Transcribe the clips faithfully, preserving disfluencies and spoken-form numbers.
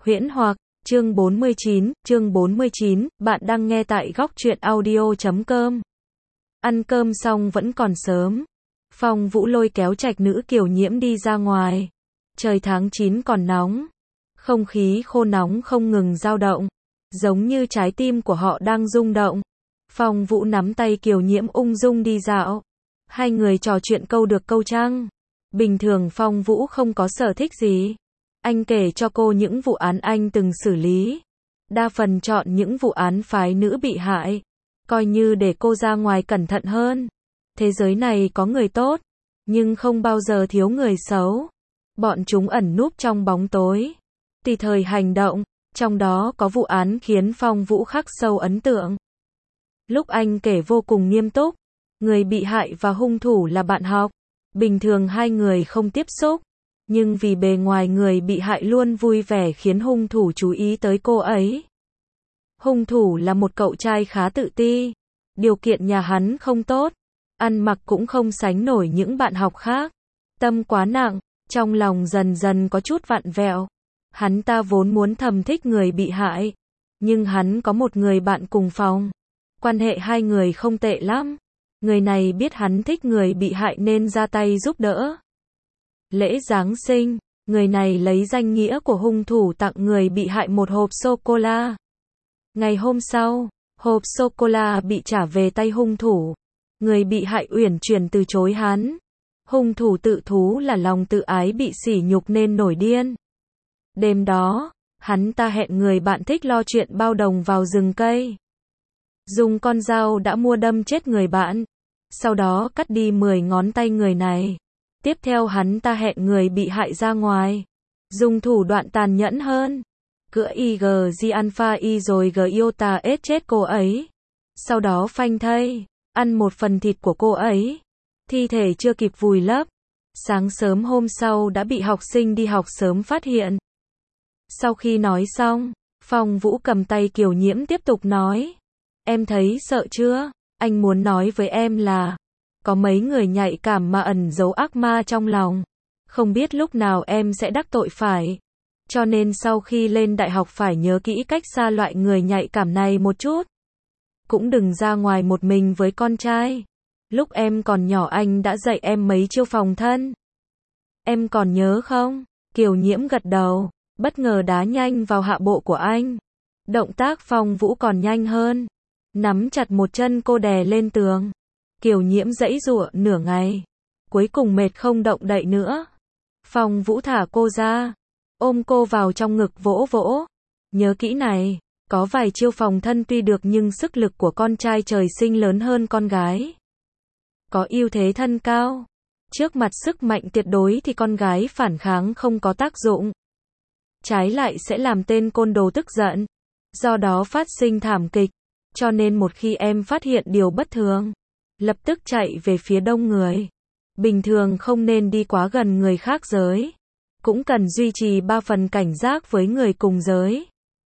Huyễn hoặc, chương bốn mươi chín, chương bốn mươi chín, bạn đang nghe tại góc truyện audio chấm com. Ăn cơm xong vẫn còn sớm. Phong Vũ lôi kéo Trạch Nữ Kiều Nhiễm đi ra ngoài. Trời tháng chín còn nóng. Không khí khô nóng không ngừng dao động. Giống như trái tim của họ đang rung động. Phong Vũ nắm tay Kiều Nhiễm ung dung đi dạo. Hai người trò chuyện câu được câu trăng. Bình thường Phong Vũ không có sở thích gì. Anh kể cho cô những vụ án anh từng xử lý. Đa phần chọn những vụ án phái nữ bị hại. Coi như để cô ra ngoài cẩn thận hơn. Thế giới này có người tốt, nhưng không bao giờ thiếu người xấu. Bọn chúng ẩn núp trong bóng tối, tùy thời hành động. Trong đó có vụ án khiến Phong Vũ khắc sâu ấn tượng. Lúc anh kể vô cùng nghiêm túc. Người bị hại và hung thủ là bạn học. Bình thường hai người không tiếp xúc. Nhưng vì bề ngoài người bị hại luôn vui vẻ khiến hung thủ chú ý tới cô ấy. Hung thủ là một cậu trai khá tự ti. Điều kiện nhà hắn không tốt. Ăn mặc cũng không sánh nổi những bạn học khác. Tâm quá nặng, trong lòng dần dần có chút vặn vẹo. Hắn ta vốn muốn thầm thích người bị hại. Nhưng hắn có một người bạn cùng phòng. Quan hệ hai người không tệ lắm. Người này biết hắn thích người bị hại nên ra tay giúp đỡ. Lễ Giáng sinh, người này lấy danh nghĩa của hung thủ tặng người bị hại một hộp sô-cô-la. Ngày hôm sau, hộp sô-cô-la bị trả về tay hung thủ. Người bị hại uyển chuyển từ chối hắn. Hung thủ tự thú là lòng tự ái bị sỉ nhục nên nổi điên. Đêm đó, hắn ta hẹn người bạn thích lo chuyện bao đồng vào rừng cây. Dùng con dao đã mua đâm chết người bạn. Sau đó cắt đi mười ngón tay người này. Tiếp theo hắn ta hẹn người bị hại ra ngoài. Dùng thủ đoạn tàn nhẫn hơn. Cưỡi i giê Alpha Y rồi G Iota S chết cô ấy. Sau đó phanh thây. Ăn một phần thịt của cô ấy. Thi thể chưa kịp vùi lấp. Sáng sớm hôm sau đã bị học sinh đi học sớm phát hiện. Sau khi nói xong, Phong Vũ cầm tay Kiều Nhiễm tiếp tục nói. Em thấy sợ chưa? Anh muốn nói với em là có mấy người nhạy cảm mà ẩn giấu ác ma trong lòng. Không biết lúc nào em sẽ đắc tội phải. Cho nên sau khi lên đại học phải nhớ kỹ cách xa loại người nhạy cảm này một chút. Cũng đừng ra ngoài một mình với con trai. Lúc em còn nhỏ anh đã dạy em mấy chiêu phòng thân. Em còn nhớ không? Kiều Nhiễm gật đầu, bất ngờ đá nhanh vào hạ bộ của anh. Động tác Phong Vũ còn nhanh hơn. Nắm chặt một chân cô đè lên tường. Kiều Nhiễm giãy giụa nửa ngày. Cuối cùng mệt không động đậy nữa. Phong Vũ thả cô ra. Ôm cô vào trong ngực vỗ vỗ. Nhớ kỹ này, có vài chiêu phòng thân tuy được nhưng sức lực của con trai trời sinh lớn hơn con gái. Có ưu thế thân cao. Trước mặt sức mạnh tuyệt đối thì con gái phản kháng không có tác dụng. Trái lại sẽ làm tên côn đồ tức giận. Do đó phát sinh thảm kịch. Cho nên một khi em phát hiện điều bất thường, lập tức chạy về phía đông người. Bình thường không nên đi quá gần người khác giới. Cũng cần duy trì ba phần cảnh giác với người cùng giới.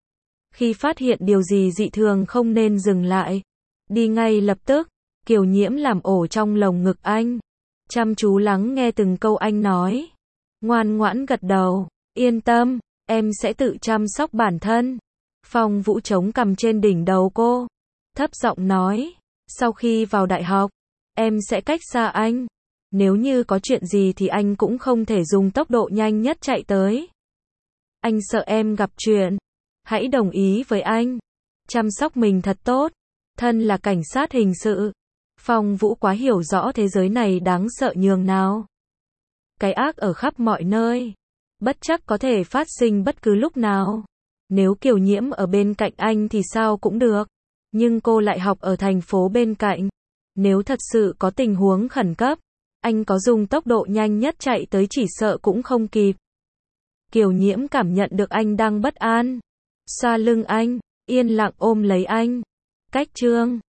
Khi phát hiện điều gì dị thường không nên dừng lại. Đi ngay lập tức. Kiều Nhiễm làm ổ trong lồng ngực anh. Chăm chú lắng nghe từng câu anh nói. Ngoan ngoãn gật đầu. Yên tâm, em sẽ tự chăm sóc bản thân. Phong Vũ chống cằm trên đỉnh đầu cô. Thấp giọng nói. Sau khi vào đại học, em sẽ cách xa anh. Nếu như có chuyện gì thì anh cũng không thể dùng tốc độ nhanh nhất chạy tới. Anh sợ em gặp chuyện. Hãy đồng ý với anh. Chăm sóc mình thật tốt. Thân là cảnh sát hình sự. Phong Vũ quá hiểu rõ thế giới này đáng sợ nhường nào. Cái ác ở khắp mọi nơi. Bất chắc có thể phát sinh bất cứ lúc nào. Nếu Kiều Nhiễm ở bên cạnh anh thì sao cũng được. Nhưng cô lại học ở thành phố bên cạnh. Nếu thật sự có tình huống khẩn cấp, anh có dùng tốc độ nhanh nhất chạy tới chỉ sợ cũng không kịp. Kiều Nhiễm cảm nhận được anh đang bất an. Xoa lưng anh, yên lặng ôm lấy anh. Cách chương